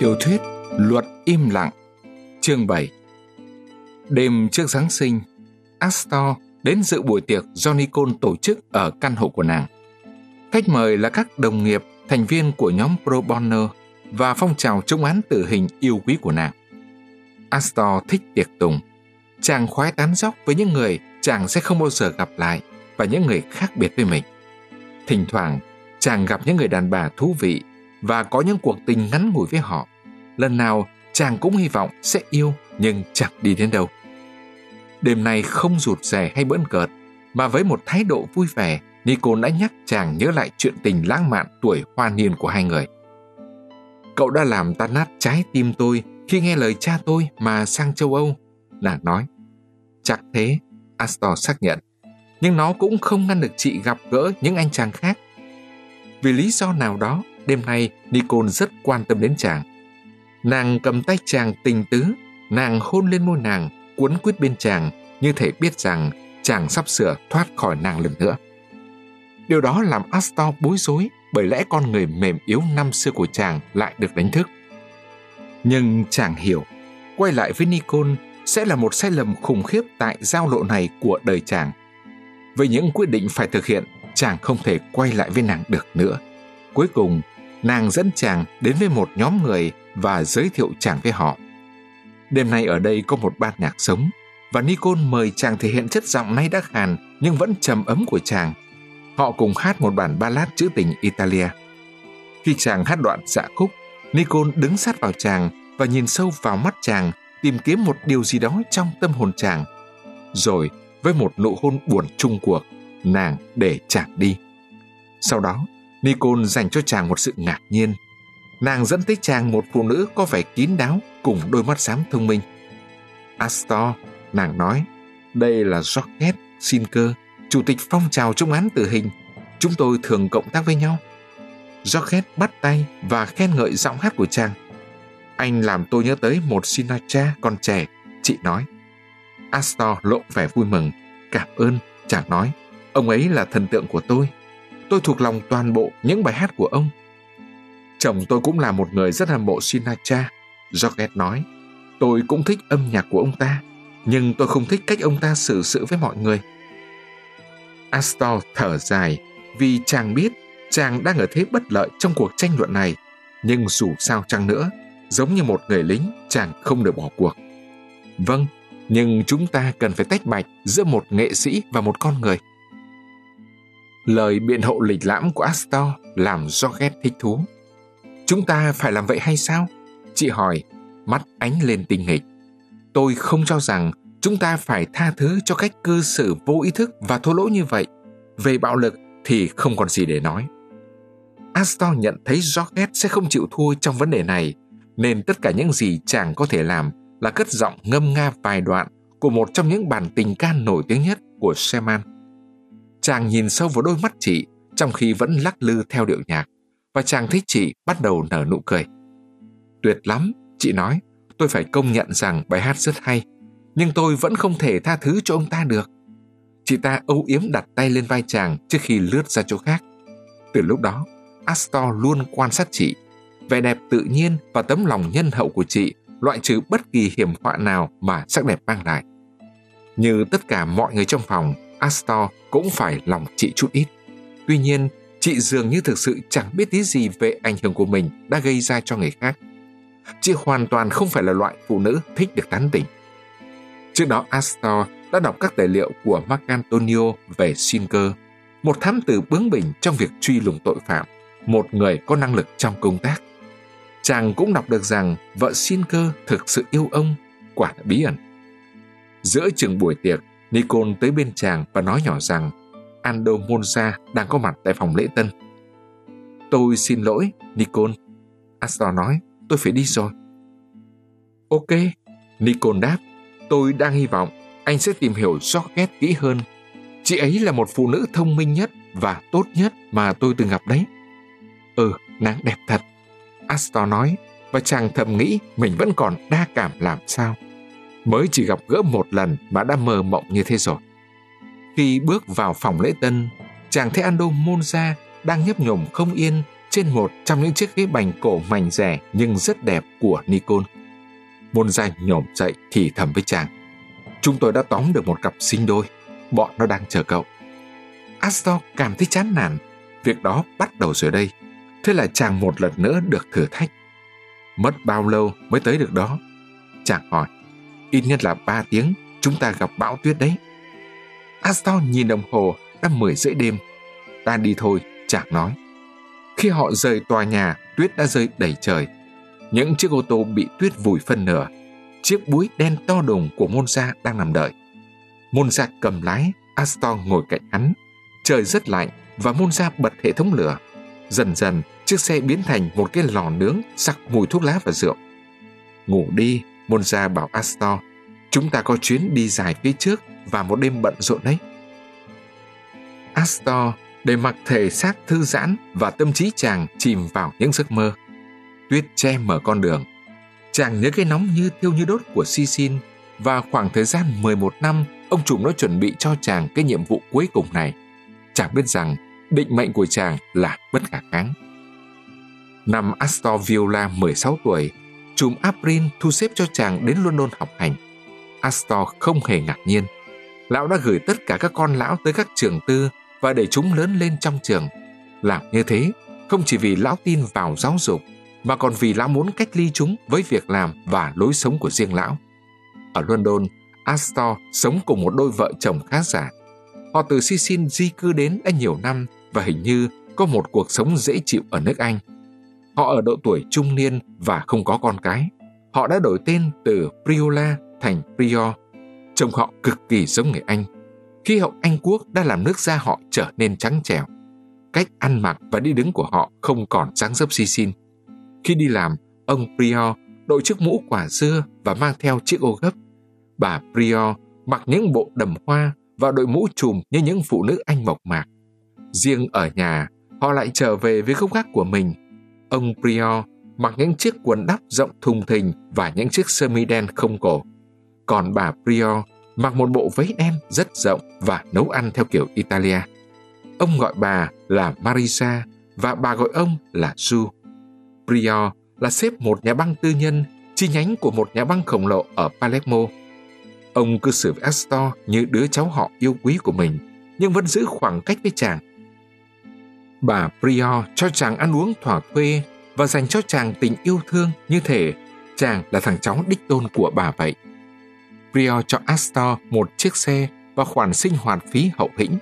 Tiểu thuyết Luật im lặng, chương 7. Đêm trước Giáng sinh, Astor đến dự buổi tiệc do Nicole tổ chức ở căn hộ của nàng. Khách mời là các đồng nghiệp, thành viên của nhóm pro bono và phong trào chống án tử hình yêu quý của nàng. Astor thích tiệc tùng. Chàng khoái tán dóc với những người chàng sẽ không bao giờ gặp lại và những người khác biệt với mình. Thỉnh thoảng, chàng gặp những người đàn bà thú vị và có những cuộc tình ngắn ngủi với họ. Lần nào, chàng cũng hy vọng sẽ yêu nhưng chẳng đi đến đâu. Đêm nay không rụt rè hay bỡn cợt, mà với một thái độ vui vẻ, Nicole đã nhắc chàng nhớ lại chuyện tình lãng mạn tuổi hoa niên của hai người. Cậu đã làm tan nát trái tim tôi khi nghe lời cha tôi mà sang châu Âu, nàng nói. Chắc thế, Astor xác nhận, nhưng nó cũng không ngăn được chị gặp gỡ những anh chàng khác. Vì lý do nào đó, đêm nay Nicole rất quan tâm đến chàng. Nàng cầm tay chàng tình tứ, nàng hôn lên môi nàng, cuốn quýt bên chàng, như thể biết rằng chàng sắp sửa thoát khỏi nàng lần nữa. Điều đó làm Astor bối rối, bởi lẽ con người mềm yếu năm xưa của chàng lại được đánh thức. Nhưng chàng hiểu, quay lại với Nicole sẽ là một sai lầm khủng khiếp tại giao lộ này của đời chàng. Với những quyết định phải thực hiện, chàng không thể quay lại với nàng được nữa. Cuối cùng, nàng dẫn chàng đến với một nhóm người và giới thiệu chàng với họ. Đêm nay ở đây có một ban nhạc sống, và Nicole mời chàng thể hiện chất giọng nay đã khàn nhưng vẫn trầm ấm của chàng. Họ cùng hát một bản ballad trữ tình Italia. Khi chàng hát đoạn dạ khúc, Nicole đứng sát vào chàng và nhìn sâu vào mắt chàng, tìm kiếm một điều gì đó trong tâm hồn chàng. Rồi, với một nụ hôn buồn chung cuộc, nàng để chàng đi. Sau đó, Nicole dành cho chàng một sự ngạc nhiên. Nàng dẫn tới chàng một phụ nữ có vẻ kín đáo cùng đôi mắt xám thông minh. Astor, nàng nói, đây là Georgette Sinker, chủ tịch phong trào chống án tử hình. Chúng tôi thường cộng tác với nhau. Georgette bắt tay và khen ngợi giọng hát của chàng. Anh làm tôi nhớ tới một Sinatra còn trẻ, chị nói. Astor lộ vẻ vui mừng. Cảm ơn, chàng nói. Ông ấy là thần tượng của tôi. Tôi thuộc lòng toàn bộ những bài hát của ông. Chồng tôi cũng là một người rất hâm mộ Sinatra, Georgette nói. Tôi cũng thích âm nhạc của ông ta, nhưng tôi không thích cách ông ta xử sự với mọi người. Astor thở dài vì chàng biết chàng đang ở thế bất lợi trong cuộc tranh luận này. Nhưng dù sao chăng nữa, giống như một người lính, chàng không được bỏ cuộc. Vâng, nhưng chúng ta cần phải tách bạch giữa một nghệ sĩ và một con người. Lời biện hộ lịch lãm của Astor làm Georgette thích thú. Chúng ta phải làm vậy hay sao? Chị hỏi, mắt ánh lên tinh nghịch. Tôi không cho rằng chúng ta phải tha thứ cho cách cư xử vô ý thức và thô lỗ như vậy. Về bạo lực thì không còn gì để nói. Astor nhận thấy Georgette sẽ không chịu thua trong vấn đề này, nên tất cả những gì chàng có thể làm là cất giọng ngâm nga vài đoạn của một trong những bản tình ca nổi tiếng nhất của Sherman. Chàng nhìn sâu vào đôi mắt chị trong khi vẫn lắc lư theo điệu nhạc, và chàng thấy chị bắt đầu nở nụ cười. Tuyệt lắm, chị nói, tôi phải công nhận rằng bài hát rất hay, nhưng tôi vẫn không thể tha thứ cho ông ta được. Chị ta âu yếm đặt tay lên vai chàng trước khi lướt ra chỗ khác. Từ lúc đó, Astor luôn quan sát chị. Vẻ đẹp tự nhiên và tấm lòng nhân hậu của chị loại trừ bất kỳ hiểm họa nào mà sắc đẹp mang lại. Như tất cả mọi người trong phòng, Astor cũng phải lòng chị chút ít. Tuy nhiên, chị dường như thực sự chẳng biết tí gì về ảnh hưởng của mình đã gây ra cho người khác. Chị hoàn toàn không phải là loại phụ nữ thích được tán tỉnh. Trước đó Astor đã đọc các tài liệu của Marcantonio về Sinker, một thám tử bướng bỉnh trong việc truy lùng tội phạm, một người có năng lực trong công tác. Chàng cũng đọc được rằng vợ Sinker thực sự yêu ông, quả là bí ẩn. Giữa chừng buổi tiệc, Nicole tới bên chàng và nói nhỏ rằng Aldo Monza đang có mặt tại phòng lễ tân. Tôi xin lỗi, Nicole. Astor nói, tôi phải đi rồi. Ok, Nicole đáp, tôi đang hy vọng anh sẽ tìm hiểu Georgette kỹ hơn. Chị ấy là một phụ nữ thông minh nhất và tốt nhất mà tôi từng gặp đấy. Nàng đẹp thật, Astor nói, và chàng thầm nghĩ mình vẫn còn đa cảm làm sao. Mới chỉ gặp gỡ một lần mà đã mơ mộng như thế rồi. Khi bước vào phòng lễ tân, chàng thấy Aldo Monza đang nhấp nhổm không yên trên một trong những chiếc ghế bành cổ mảnh rẻ nhưng rất đẹp của Nikon. Monza nhổm dậy thì thầm với chàng: "Chúng tôi đã tóm được một cặp sinh đôi, bọn nó đang chờ cậu." Astor cảm thấy chán nản. Việc đó bắt đầu rồi đây. Thế là chàng một lần nữa được thử thách. "Mất bao lâu mới tới được đó?" Chàng hỏi. "Ít nhất là 3 tiếng, chúng ta gặp bão tuyết đấy." Astor nhìn đồng hồ, đã 10:30 đêm. "Ta đi thôi," chàng nói. Khi họ rời tòa nhà, tuyết đã rơi đầy trời. Những chiếc ô tô bị tuyết vùi phân nửa. Chiếc búi đen to đùng của Monza đang nằm đợi. Monza cầm lái, Astor ngồi cạnh hắn. Trời rất lạnh và Monza bật hệ thống lửa. Dần dần, chiếc xe biến thành một cái lò nướng sặc mùi thuốc lá và rượu. "Ngủ đi," Monza bảo Astor. "Chúng ta có chuyến đi dài phía trước và một đêm bận rộn đấy." Astor để mặc thể xác thư giãn và tâm trí chàng chìm vào những giấc mơ. Tuyết che mở con đường. Chàng nhớ cái nóng như thiêu như đốt của Sicin và khoảng thời gian 11 năm ông trùm nó chuẩn bị cho chàng cái nhiệm vụ cuối cùng này. Chàng biết rằng định mệnh của chàng là bất khả kháng. Năm Astor Viola 16 tuổi, trùm April thu xếp cho chàng đến London học hành. Astor không hề ngạc nhiên. Lão đã gửi tất cả các con lão tới các trường tư và để chúng lớn lên trong trường. Làm như thế không chỉ vì lão tin vào giáo dục, mà còn vì lão muốn cách ly chúng với việc làm và lối sống của riêng lão. Ở London, Astor sống cùng một đôi vợ chồng khá giả. Họ từ Sicin di cư đến đã nhiều năm và hình như có một cuộc sống dễ chịu ở nước Anh. Họ ở độ tuổi trung niên và không có con cái. Họ đã đổi tên từ Priola thành Prior. Trông họ cực kỳ giống người Anh. Khí hậu Anh quốc đã làm nước da họ trở nên trắng trẻo. Cách ăn mặc và đi đứng của họ không còn dáng dấp Sicin. Khi đi làm, ông Prior đội chiếc mũ quả dưa và mang theo chiếc ô gấp. Bà Prior mặc những bộ đầm hoa và đội mũ trùm như những phụ nữ Anh mộc mạc. Riêng ở nhà, họ lại trở về với gốc gác của mình. Ông Prior mặc những chiếc quần đắp rộng thùng thình và những chiếc sơ mi đen không cổ. Còn bà Prior mặc một bộ váy đen rất rộng và nấu ăn theo kiểu Italia. Ông gọi bà là Marisa và bà gọi ông là Ju. Prior là sếp một nhà băng tư nhân, chi nhánh của một nhà băng khổng lồ ở Palermo. Ông cư xử với Astor như đứa cháu họ yêu quý của mình, nhưng vẫn giữ khoảng cách với chàng. Bà Prior cho chàng ăn uống thỏa thuê và dành cho chàng tình yêu thương như thể chàng là thằng cháu đích tôn của bà vậy. Prior cho Astor một chiếc xe và khoản sinh hoạt phí hậu hĩnh.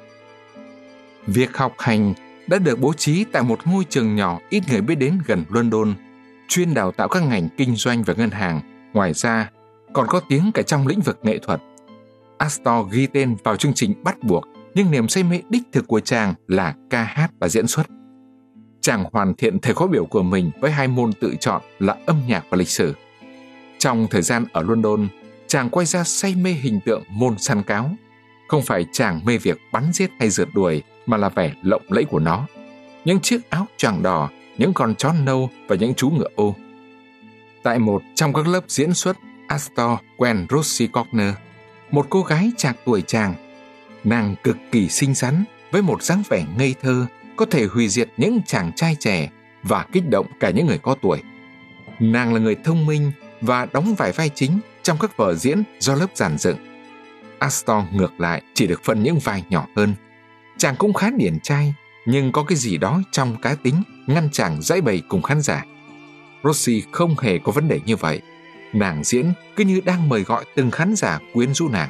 Việc học hành đã được bố trí tại một ngôi trường nhỏ ít người biết đến gần London, chuyên đào tạo các ngành kinh doanh và ngân hàng. Ngoài ra, còn có tiếng cả trong lĩnh vực nghệ thuật. Astor ghi tên vào chương trình bắt buộc, nhưng niềm say mê đích thực của chàng là ca hát và diễn xuất. Chàng hoàn thiện thời khóa biểu của mình với 2 môn tự chọn là âm nhạc và lịch sử. Trong thời gian ở London, chàng quay ra say mê hình tượng môn săn cáo. Không phải chàng mê việc bắn giết hay rượt đuổi, mà là vẻ lộng lẫy của nó. Những chiếc áo choàng đỏ, những con chó nâu và những chú ngựa ô. Tại một trong các lớp diễn xuất, Astor quen Rosie Corner, một cô gái trạc tuổi chàng. Nàng cực kỳ xinh xắn, với một dáng vẻ ngây thơ, có thể hủy diệt những chàng trai trẻ và kích động cả những người có tuổi. Nàng là người thông minh và đóng vài vai chính trong các vở diễn do lớp dàn dựng. Astor ngược lại chỉ được phân những vai nhỏ hơn. Chàng cũng khá điển trai, nhưng có cái gì đó trong cá tính ngăn chàng giãi bày cùng khán giả. Rosie không hề có vấn đề như vậy. Nàng diễn cứ như đang mời gọi từng khán giả quyến rũ nàng.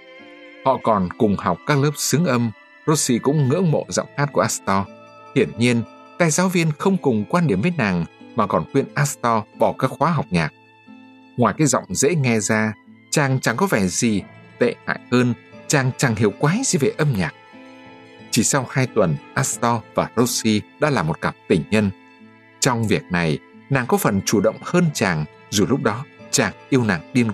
Họ còn cùng học các lớp xướng âm. Rosie cũng ngưỡng mộ giọng hát của Astor. Hiển nhiên, tay giáo viên không cùng quan điểm với nàng, mà còn khuyên Astor bỏ các khóa học nhạc. Ngoài cái giọng dễ nghe ra, chàng chẳng có vẻ gì. Tệ hại hơn, chàng chẳng hiểu quái gì về âm nhạc. Chỉ sau 2 tuần, Astor và Rosie đã là một cặp tình nhân. Trong việc này, nàng có phần chủ động hơn chàng, dù lúc đó chàng yêu nàng điên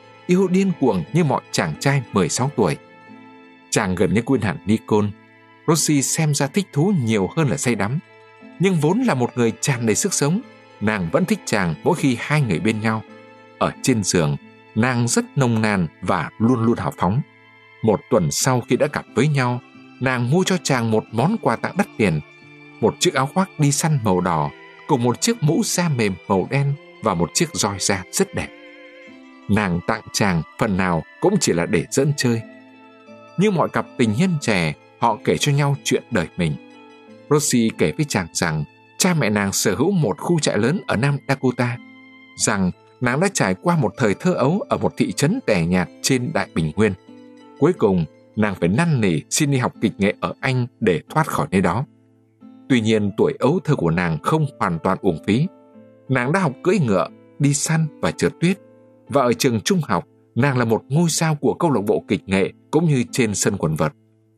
cuồng như mọi chàng trai 16 tuổi. Chàng gần như quên hẳn Nikon. Rosie xem ra thích thú nhiều hơn là say đắm. Nhưng vốn là một người tràn đầy sức sống, nàng vẫn thích chàng mỗi khi hai người bên nhau. Ở trên giường, nàng rất nồng nàn và luôn luôn hào phóng. Một tuần sau khi đã gặp với nhau, nàng mua cho chàng một món quà tặng đắt tiền. một chiếc áo khoác đi săn màu đỏ cùng một chiếc mũ da mềm màu đen và một chiếc roi da rất đẹp. Nàng tặng chàng phần nào cũng chỉ là để giỡn chơi. Như mọi cặp tình nhân trẻ, họ kể cho nhau chuyện đời mình. Rosie kể với chàng rằng cha mẹ nàng sở hữu một khu trại lớn ở Nam Dakota, rằng nàng đã trải qua một thời thơ ấu ở một thị trấn tẻ nhạt trên Đại Bình Nguyên. Cuối cùng, nàng phải năn nỉ xin đi học kịch nghệ ở Anh để thoát khỏi nơi đó. Tuy nhiên, tuổi ấu thơ của nàng không hoàn toàn uổng phí. Nàng đã học cưỡi ngựa, đi săn và trượt tuyết. Và ở trường trung học, nàng là một ngôi sao của câu lạc bộ kịch nghệ cũng như trên sân quần vợt.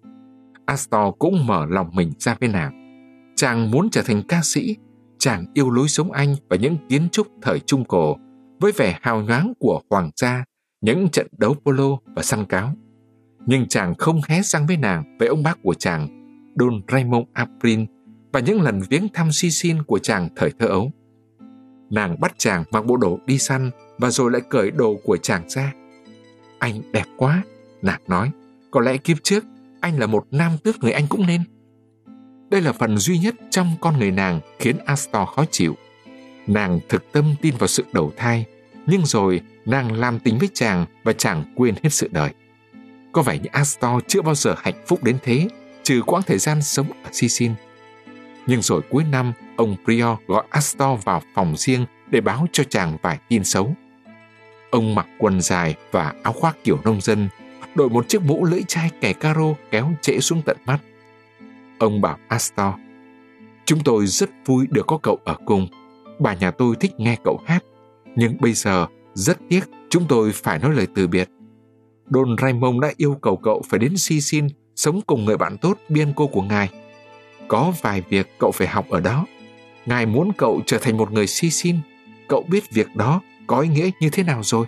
Astor cũng mở lòng mình ra với nàng. Chàng muốn trở thành ca sĩ. Chàng yêu lối sống Anh và những kiến trúc thời Trung Cổ với vẻ hào nhoáng của hoàng gia, những trận đấu polo và săn cáo. Nhưng chàng không hé răng với nàng về ông bác của chàng, Don Raymond April, và những lần viếng thăm Sicily của chàng thời thơ ấu. Nàng bắt chàng mặc bộ đồ đi săn và rồi lại cởi đồ của chàng ra. Anh đẹp quá, nàng nói. Có lẽ kiếp trước anh là một nam tước người Anh cũng nên. Đây là phần duy nhất trong con người nàng khiến Astor khó chịu. Nàng thực tâm tin vào sự đầu thai, nhưng rồi nàng làm tình với chàng và chàng quên hết sự đời. Có vẻ như Astor chưa bao giờ hạnh phúc đến thế, trừ quãng thời gian sống ở Sicily. Nhưng rồi cuối năm, ông Prior gọi Astor vào phòng riêng để báo cho chàng vài tin xấu. Ông mặc quần dài và áo khoác kiểu nông dân, đội một chiếc mũ lưỡi chai kẻ caro kéo trễ xuống tận mắt. Ông bảo Astor: "Chúng tôi rất vui được có cậu ở cùng. Bà nhà tôi thích nghe cậu hát. Nhưng bây giờ, rất tiếc, chúng tôi phải nói lời từ biệt. Don Raymond đã yêu cầu cậu phải đến Sicily sống cùng người bạn tốt Bianco của ngài. Có vài việc cậu phải học ở đó. Ngài muốn cậu trở thành một người Sicily. Cậu biết việc đó có ý nghĩa như thế nào rồi?"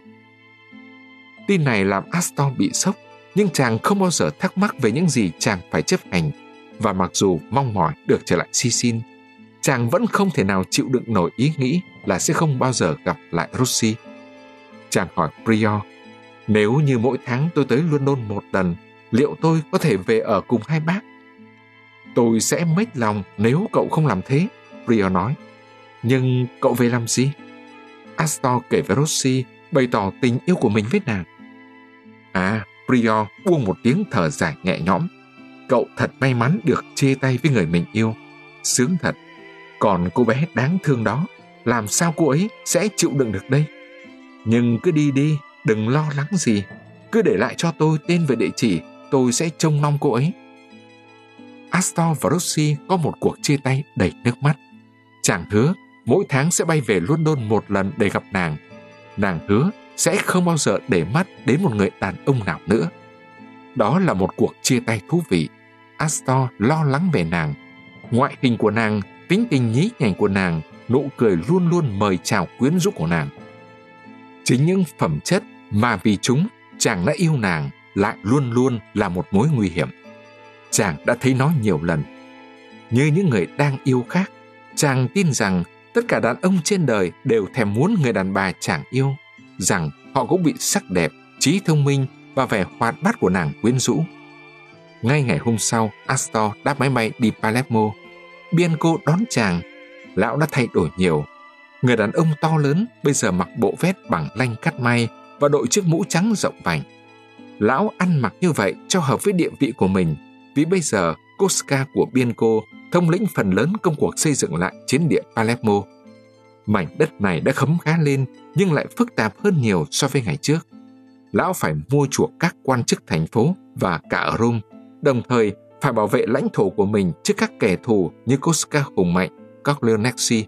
Tin này làm Astor bị sốc, nhưng chàng không bao giờ thắc mắc về những gì chàng phải chấp hành. Và mặc dù mong mỏi được trở lại Sicily, chàng vẫn không thể nào chịu đựng nổi ý nghĩ là sẽ không bao giờ gặp lại Rosie. Chàng hỏi Prior: "Nếu như mỗi tháng tôi tới London một lần, liệu tôi có thể về ở cùng hai bác?" "Tôi sẽ mếch lòng nếu cậu không làm thế," Prior nói. "Nhưng cậu về làm gì?" Astor kể với Rosie, bày tỏ tình yêu của mình với nàng. Prior buông một tiếng thở dài nhẹ nhõm. "Cậu thật may mắn được chia tay với người mình yêu. Sướng thật. Còn cô bé đáng thương đó, làm sao cô ấy sẽ chịu đựng được đây? Nhưng cứ đi đi, đừng lo lắng gì. Cứ để lại cho tôi tên và địa chỉ, tôi sẽ trông nom cô ấy." Astor và Rosie có một cuộc chia tay đầy nước mắt. Chàng hứa mỗi tháng sẽ bay về London một lần để gặp nàng. Nàng hứa sẽ không bao giờ để mắt đến một người đàn ông nào nữa. Đó là một cuộc chia tay thú vị. Astor lo lắng về nàng. Ngoại hình của nàng, tính tình nhí nhảnh của nàng, nụ cười luôn luôn mời chào quyến rũ của nàng. Chính những phẩm chất mà vì chúng chàng đã yêu nàng lại luôn luôn là một mối nguy hiểm. Chàng đã thấy nó nhiều lần. Như những người đang yêu khác, chàng tin rằng tất cả đàn ông trên đời đều thèm muốn người đàn bà chàng yêu, rằng họ cũng bị sắc đẹp, trí thông minh và vẻ hoạt bát của nàng quyến rũ. Ngay ngày hôm sau, Astor đáp máy bay đi Palermo. Bianco đón chàng. Lão đã thay đổi nhiều. Người đàn ông to lớn bây giờ mặc bộ vest bằng lanh cắt may và đội chiếc mũ trắng rộng vành. Lão ăn mặc như vậy cho hợp với địa vị của mình, vì bây giờ Cosca của Bianco thống lĩnh phần lớn công cuộc xây dựng lại chiến địa Palermo. Mảnh đất này đã khấm khá lên nhưng lại phức tạp hơn nhiều so với ngày trước. Lão phải mua chuộc các quan chức thành phố và cả ở Rome, đồng thời phải bảo vệ lãnh thổ của mình trước các kẻ thù như Cosca hùng mạnh, Corleonesi.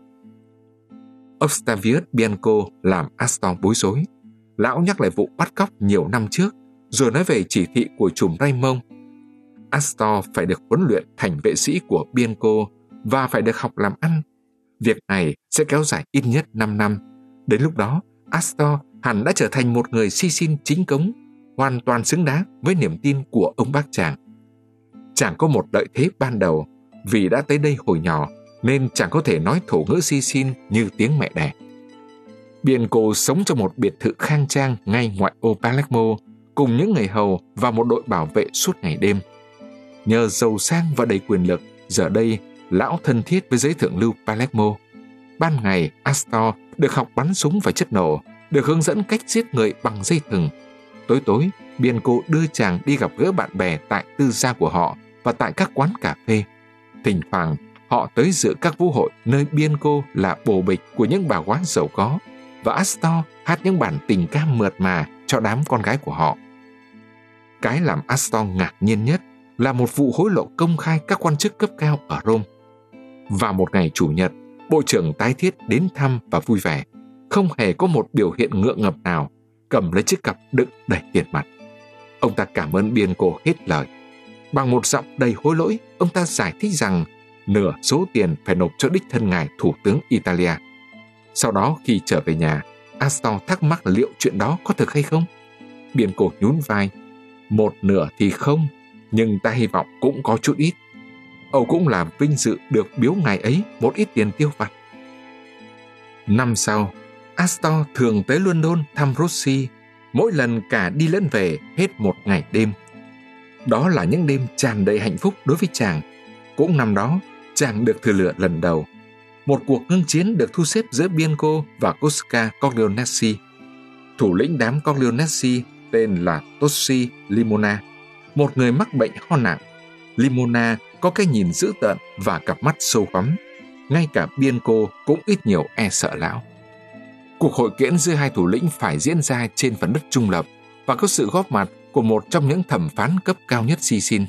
Octavius Bianco làm Astor bối rối. Lão nhắc lại vụ bắt cóc nhiều năm trước, rồi nói về chỉ thị của trùm Raymond. Astor phải được huấn luyện thành vệ sĩ của Bianco và phải được học làm ăn. Việc này sẽ kéo dài ít nhất 5 năm. Đến lúc đó, Astor hẳn đã trở thành một người Sicily chính cống, hoàn toàn xứng đáng với niềm tin của ông bác chàng. Chàng có một lợi thế ban đầu, vì đã tới đây hồi nhỏ nên chàng có thể nói thổ ngữ Sicily như tiếng mẹ đẻ. Bianco sống trong một biệt thự khang trang ngay ngoại ô Palermo, cùng những người hầu và một đội bảo vệ suốt ngày đêm. Nhờ giàu sang và đầy quyền lực, giờ đây lão thân thiết với giới thượng lưu Palermo. Ban ngày, Astor được học bắn súng và chất nổ, được hướng dẫn cách giết người bằng dây thừng. Tối tối, Bianco đưa chàng đi gặp gỡ bạn bè tại tư gia của họ và tại các quán cà phê. Thỉnh thoảng, họ tới dự các vũ hội nơi Bianco là bồ bịch của những bà quá giàu có, và Astor hát những bản tình ca mượt mà cho đám con gái của họ. Cái làm Astor ngạc nhiên nhất là một vụ hối lộ công khai các quan chức cấp cao ở Rome. Vào một ngày Chủ nhật, Bộ trưởng tái thiết đến thăm và vui vẻ, không hề có một biểu hiện ngượng ngập nào, cầm lấy chiếc cặp đựng đầy tiền mặt. Ông ta cảm ơn Bianco hết lời. Bằng một giọng đầy hối lỗi, ông ta giải thích rằng nửa số tiền phải nộp cho đích thân ngài thủ tướng Italia. Sau đó khi trở về nhà, Astor thắc mắc liệu chuyện đó có thực hay không. Bianco nhún vai. Một nửa thì không, nhưng ta hy vọng cũng có chút ít. Âu cũng là vinh dự được biếu ngài ấy một ít tiền tiêu vặt. Năm sau, Astor thường tới London thăm Rossi, mỗi lần cả đi lẫn về hết một ngày đêm. Đó là những đêm tràn đầy hạnh phúc đối với chàng. Cũng năm đó, chàng được thử lựa lần đầu. Một cuộc ngưng chiến được thu xếp giữa Bianco và Cosca Corleonesi. Thủ lĩnh đám Corleonesi tên là Tossi Limona, một người mắc bệnh ho nặng. Limona có cái nhìn dữ tợn và cặp mắt sâu hoắm. Ngay cả Bianco cũng ít nhiều e sợ lão. Cuộc hội kiển giữa hai thủ lĩnh phải diễn ra trên phần đất trung lập và có sự góp mặt của một trong những thẩm phán cấp cao nhất Sicily.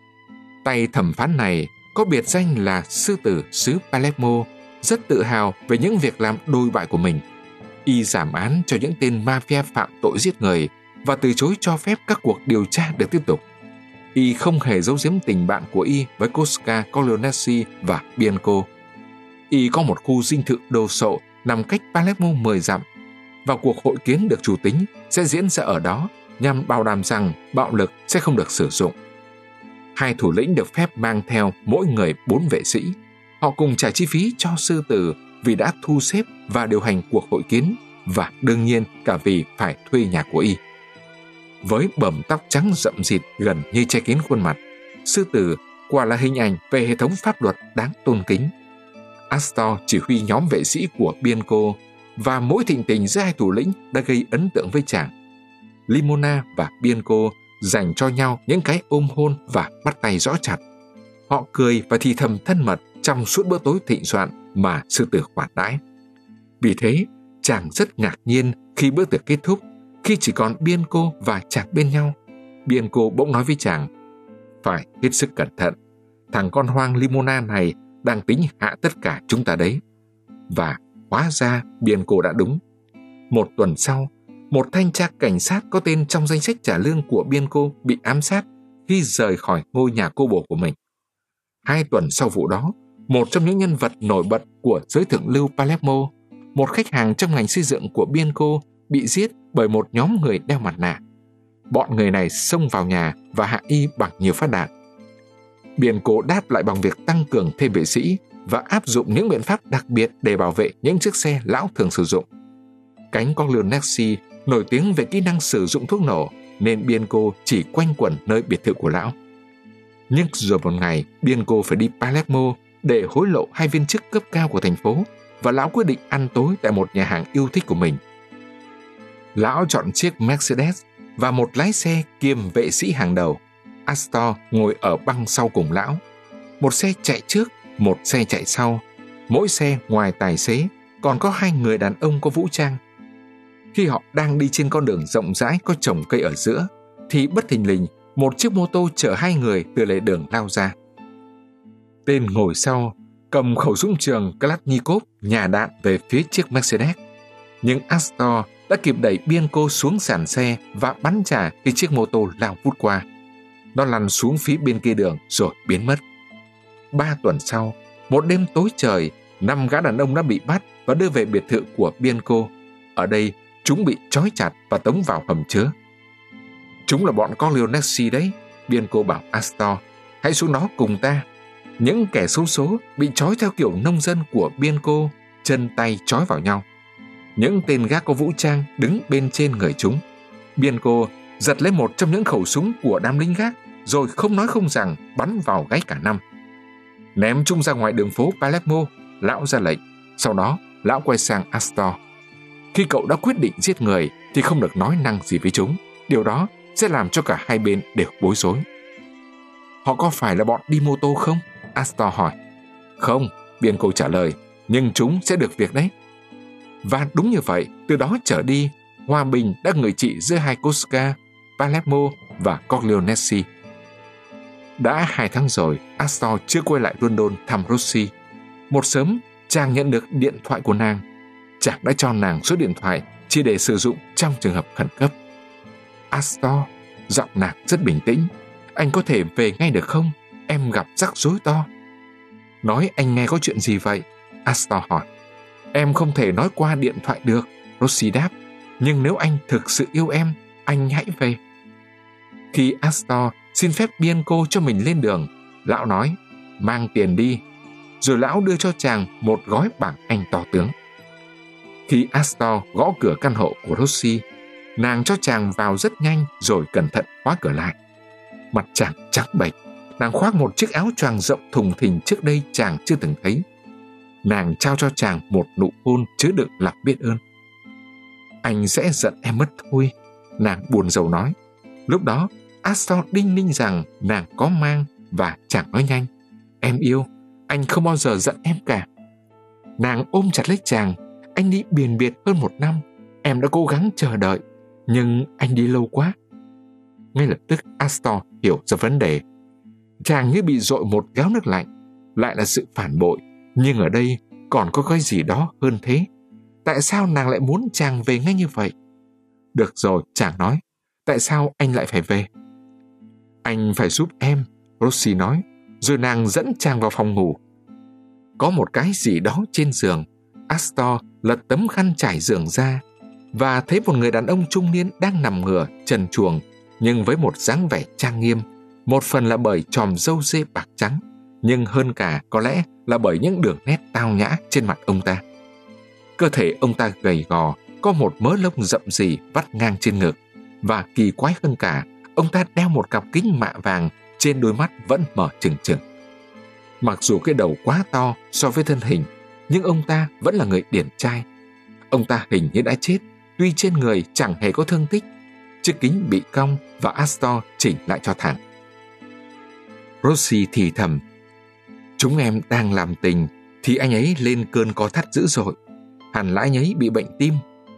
Tay thẩm phán này có biệt danh là sư tử xứ Palermo, rất tự hào về những việc làm đồi bại của mình. Y giảm án cho những tên mafia phạm tội giết người và từ chối cho phép các cuộc điều tra được tiếp tục. Y không hề giấu giếm tình bạn của Y với Cosca Corleonesi và Bianco. Y có một khu dinh thự đồ sộ nằm cách Palermo 10 dặm, và cuộc hội kiến được chủ tính sẽ diễn ra ở đó nhằm bảo đảm rằng bạo lực sẽ không được sử dụng. Hai thủ lĩnh được phép mang theo mỗi người 4 vệ sĩ. Họ cùng trả chi phí cho sư tử vì đã thu xếp và điều hành cuộc hội kiến, và đương nhiên cả vì phải thuê nhà của Y. Với bờm tóc trắng rậm rịt gần như che kín khuôn mặt, sư tử quả là hình ảnh về hệ thống pháp luật đáng tôn kính. Astor chỉ huy nhóm vệ sĩ của Bianco, và mỗi thịnh tình giữa hai thủ lĩnh đã gây ấn tượng với chàng. Limona và Bianco dành cho nhau những cái ôm hôn và bắt tay rõ chặt. Họ cười và thì thầm thân mật trong suốt bữa tối thịnh soạn mà sư tử khoản đãi. Vì thế, chàng rất ngạc nhiên khi bữa tiệc kết thúc, khi chỉ còn Bianco và chàng bên nhau. Bianco bỗng nói với chàng: phải hết sức cẩn thận, thằng con hoang Limona này đang tính hạ tất cả chúng ta đấy. Và hóa ra Bianco đã đúng. Một tuần sau, một thanh tra cảnh sát có tên trong danh sách trả lương của Bianco bị ám sát khi rời khỏi ngôi nhà cô bồ của mình. 2 tuần sau vụ đó, một trong những nhân vật nổi bật của giới thượng lưu Palermo, một khách hàng trong ngành xây dựng của Bianco, bị giết bởi một nhóm người đeo mặt nạ. Bọn người này xông vào nhà và hạ Y bằng nhiều phát đạn. Bianco đáp lại bằng việc tăng cường thêm vệ sĩ và áp dụng những biện pháp đặc biệt để bảo vệ những chiếc xe lão thường sử dụng. Cánh Corleonesi nổi tiếng về kỹ năng sử dụng thuốc nổ, nên Bianco chỉ quanh quẩn nơi biệt thự của lão. Nhưng rồi một ngày, Bianco phải đi Palermo để hối lộ 2 viên chức cấp cao của thành phố, và lão quyết định ăn tối tại một nhà hàng yêu thích của mình. Lão chọn chiếc Mercedes và một lái xe kiêm vệ sĩ hàng đầu. Astor ngồi ở băng sau cùng lão. Một xe chạy trước, một xe chạy sau. Mỗi xe ngoài tài xế còn có 2 người đàn ông có vũ trang. Khi họ đang đi trên con đường rộng rãi có trồng cây ở giữa, thì bất thình lình một chiếc mô tô chở 2 người từ lề đường lao ra. Tên ngồi sau cầm khẩu súng trường Kalashnikov nhả đạn về phía chiếc Mercedes. Nhưng Astor đã kịp đẩy Bianco xuống sàn xe và bắn trả khi chiếc mô tô lao vút qua. Nó lăn xuống phía bên kia đường rồi biến mất. 3 tuần sau, một đêm tối trời, 5 gã đàn ông đã bị bắt và đưa về biệt thự của Bianco. Ở đây, chúng bị trói chặt và tống vào hầm chứa. Chúng là bọn Corleonesi đấy, Bianco bảo Astor. Hãy xuống đó cùng ta. Những kẻ xấu số bị trói theo kiểu nông dân của Bianco, chân tay trói vào nhau. Những tên gác có vũ trang đứng bên trên người chúng. Bianco giật lấy một trong những khẩu súng của đám lính gác, rồi không nói không rằng bắn vào gáy cả 5. Ném chúng ra ngoài đường phố Palermo, lão ra lệnh. Sau đó, lão quay sang Astor. Khi cậu đã quyết định giết người thì không được nói năng gì với chúng. Điều đó sẽ làm cho cả hai bên đều bối rối. Họ có phải là bọn đi mô tô không? Astor hỏi. Không, Bianco trả lời, nhưng chúng sẽ được việc đấy. Và đúng như vậy, từ đó trở đi, hòa bình đã ngự trị giữa hai Cosca, Palermo và Corleonesi. Đã 2 tháng rồi, Astor chưa quay lại London thăm Rossi. Một sớm, chàng nhận được điện thoại của nàng. Chàng đã cho nàng số điện thoại chỉ để sử dụng trong trường hợp khẩn cấp. Astor, giọng nàng rất bình tĩnh. Anh có thể về ngay được không? Em gặp rắc rối to. Nói anh nghe có chuyện gì vậy? Astor hỏi. Em không thể nói qua điện thoại được, Rossi đáp. Nhưng nếu anh thực sự yêu em, anh hãy về. Khi Astor xin phép Bianco cho mình lên đường, lão nói, mang tiền đi. Rồi lão đưa cho chàng một gói bảng Anh to tướng. Khi Astor gõ cửa căn hộ của Rossi, nàng cho chàng vào rất nhanh rồi cẩn thận khóa cửa lại. Mặt chàng trắng bệch, nàng khoác một chiếc áo choàng rộng thùng thình trước đây chàng chưa từng thấy. Nàng trao cho chàng một nụ hôn chứa đựng lòng biết ơn. Anh sẽ giận em mất thôi, nàng buồn rầu nói. Lúc đó, Astor đinh ninh rằng nàng có mang và chàng nói nhanh. Em yêu, anh không bao giờ giận em cả. Nàng ôm chặt lấy chàng. Anh đi biền biệt hơn 1 năm. Em đã cố gắng chờ đợi, nhưng anh đi lâu quá. Ngay lập tức Astor hiểu ra vấn đề. Chàng như bị dội một gáo nước lạnh. Lại là sự phản bội. Nhưng ở đây còn có cái gì đó hơn thế. Tại sao nàng lại muốn chàng về ngay như vậy? Được rồi, chàng nói. Tại sao anh lại phải về? Anh phải giúp em, Rossi nói. Rồi nàng dẫn chàng vào phòng ngủ. Có một cái gì đó trên giường. Astor lật tấm khăn trải giường ra và thấy một người đàn ông trung niên đang nằm ngửa trần truồng, nhưng với một dáng vẻ trang nghiêm. Một phần là bởi chòm râu dê bạc trắng, nhưng hơn cả có lẽ là bởi những đường nét tao nhã trên mặt ông ta. Cơ thể ông ta gầy gò, có một mớ lông rậm rì vắt ngang trên ngực, và kỳ quái hơn cả, ông ta đeo một cặp kính mạ vàng trên đôi mắt vẫn mở trừng trừng. Mặc dù cái đầu quá to so với thân hình, nhưng ông ta vẫn là người điển trai. Ông ta hình như đã chết, tuy trên người chẳng hề có thương tích. Chiếc kính bị cong và Astor chỉnh lại cho thẳng. Rossi thì thầm, chúng em đang làm tình thì anh ấy lên cơn co thắt dữ dội. Hẳn là anh ấy bị bệnh tim.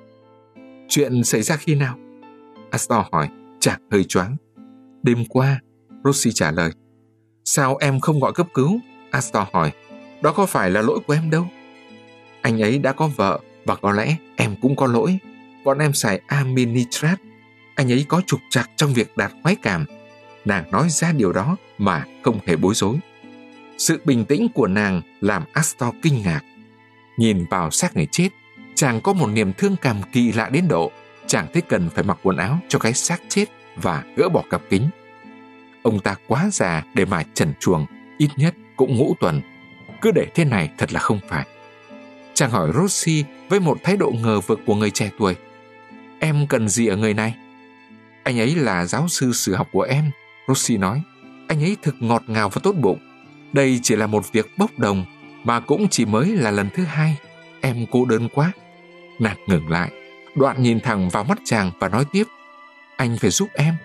Chuyện xảy ra khi nào? Astor hỏi, chàng hơi choáng. Đêm qua, Rossi trả lời. Sao em không gọi cấp cứu? Astor hỏi. Đó có phải là lỗi của em đâu. Anh ấy đã có vợ và có lẽ em cũng có lỗi. Bọn em xài amin nitrat. Anh ấy có trục trặc trong việc đạt khoái cảm. Nàng nói ra điều đó mà không hề bối rối. Sự bình tĩnh của nàng làm Astor kinh ngạc. Nhìn vào xác người chết, chàng có một niềm thương cảm kỳ lạ đến độ chàng thấy cần phải mặc quần áo cho cái xác chết và gỡ bỏ cặp kính. Ông ta quá già để mà trần truồng, ít nhất cũng ngũ tuần. Cứ để thế này thật là không phải. Chàng hỏi Rossi với một thái độ ngờ vực của người trẻ tuổi. Em cần gì ở người này? Anh ấy là giáo sư sử học của em, Rossi nói. Anh ấy thực ngọt ngào và tốt bụng. Đây chỉ là một việc bốc đồng, mà cũng chỉ mới là lần thứ 2. Em cô đơn quá. Nàng ngừng lại, đoạn nhìn thẳng vào mắt chàng và nói tiếp. Anh phải giúp em.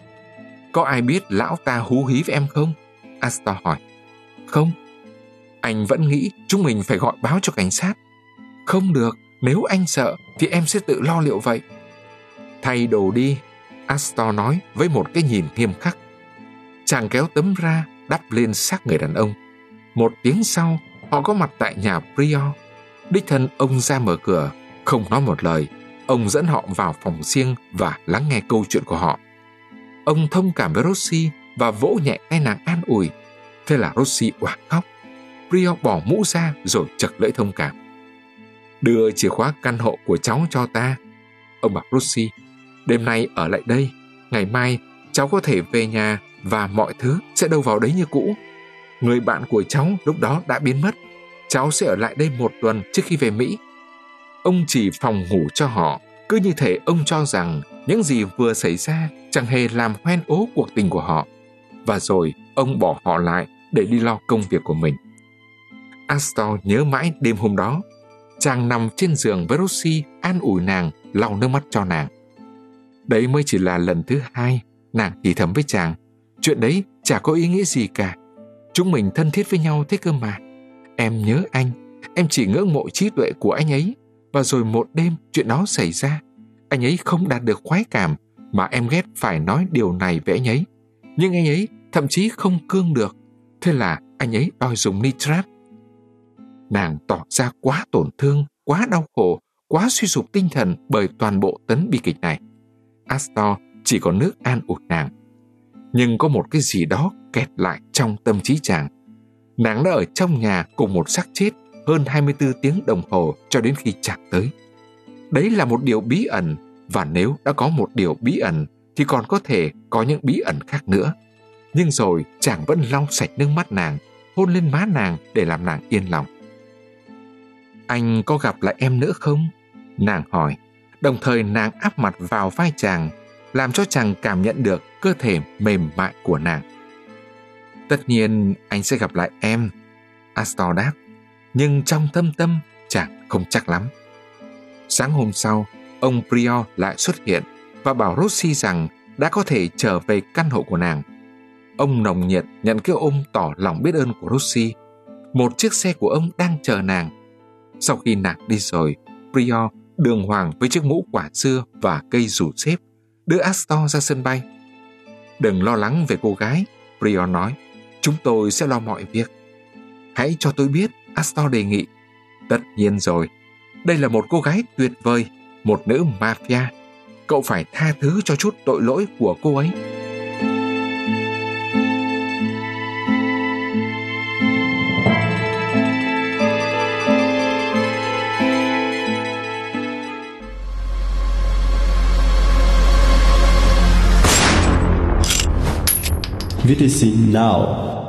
Có ai biết lão ta hú hí với em không? Astor hỏi. Không. Anh vẫn nghĩ chúng mình phải gọi báo cho cảnh sát. Không được, nếu anh sợ thì em sẽ tự lo liệu vậy. Thay đồ đi, Astor nói với một cái nhìn nghiêm khắc. Chàng kéo tấm ra đắp lên xác người đàn ông. Một tiếng sau, họ có mặt tại nhà Prior. Đích thân ông ra mở cửa, không nói một lời. Ông dẫn họ vào phòng riêng và lắng nghe câu chuyện của họ. Ông thông cảm với Rossi và vỗ nhẹ tay nàng an ủi. Thế là Rossi oảng khóc. Prior bỏ mũ ra rồi chật lưỡi thông cảm. Đưa chìa khóa căn hộ của cháu cho ta. Ông bảo Rossi, đêm nay ở lại đây. Ngày mai cháu có thể về nhà và mọi thứ sẽ đâu vào đấy như cũ. Người bạn của cháu lúc đó đã biến mất. Cháu sẽ ở lại đây 1 tuần trước khi về Mỹ. Ông chỉ phòng ngủ cho họ, cứ như thể ông cho rằng những gì vừa xảy ra chẳng hề làm hoen ố cuộc tình của họ. Và rồi ông bỏ họ lại để đi lo công việc của mình. Astor nhớ mãi đêm hôm đó. Chàng nằm trên giường với Rosie, an ủi nàng, lau nước mắt cho nàng. Đấy mới chỉ là lần thứ 2, nàng thì thầm với chàng. Chuyện đấy chả có ý nghĩa gì cả. Chúng mình thân thiết với nhau thế cơ mà. Em nhớ anh, em chỉ ngưỡng mộ trí tuệ của anh ấy. Và rồi một đêm chuyện đó xảy ra. Anh ấy không đạt được khoái cảm, mà em ghét phải nói điều này với anh ấy. Nhưng anh ấy thậm chí không cương được. Thế là anh ấy đòi dùng nitrat. Nàng tỏ ra quá tổn thương, quá đau khổ, quá suy sụp tinh thần bởi toàn bộ tấn bi kịch này. Astor chỉ có nước an ủi nàng. Nhưng có một cái gì đó kẹt lại trong tâm trí chàng. Nàng đã ở trong nhà cùng một xác chết hơn 24 tiếng đồng hồ cho đến khi chàng tới. Đấy là một điều bí ẩn, và nếu đã có một điều bí ẩn thì còn có thể có những bí ẩn khác nữa. Nhưng rồi chàng vẫn lau sạch nước mắt nàng, hôn lên má nàng để làm nàng yên lòng. Anh có gặp lại em nữa không? Nàng hỏi, đồng thời nàng áp mặt vào vai chàng, làm cho chàng cảm nhận được cơ thể mềm mại của nàng. Tất nhiên anh sẽ gặp lại em, Astor đáp, nhưng trong thâm tâm chàng không chắc lắm. Sáng hôm sau, ông Prior lại xuất hiện và bảo Rosie rằng đã có thể trở về căn hộ của nàng. Ông nồng nhiệt nhận cái ôm tỏ lòng biết ơn của Rosie. Một chiếc xe của ông đang chờ nàng. Sau khi nàng đi rồi, Prior đường hoàng với chiếc mũ quả dưa và cây rủ xếp đưa Astor ra sân bay. Đừng lo lắng về cô gái, Prior nói. Chúng tôi sẽ lo mọi việc. Hãy cho tôi biết, Astor đề nghị. Tất nhiên rồi. Đây là một cô gái tuyệt vời, một nữ mafia. Cậu phải tha thứ cho chút tội lỗi của cô ấy. VTC Now.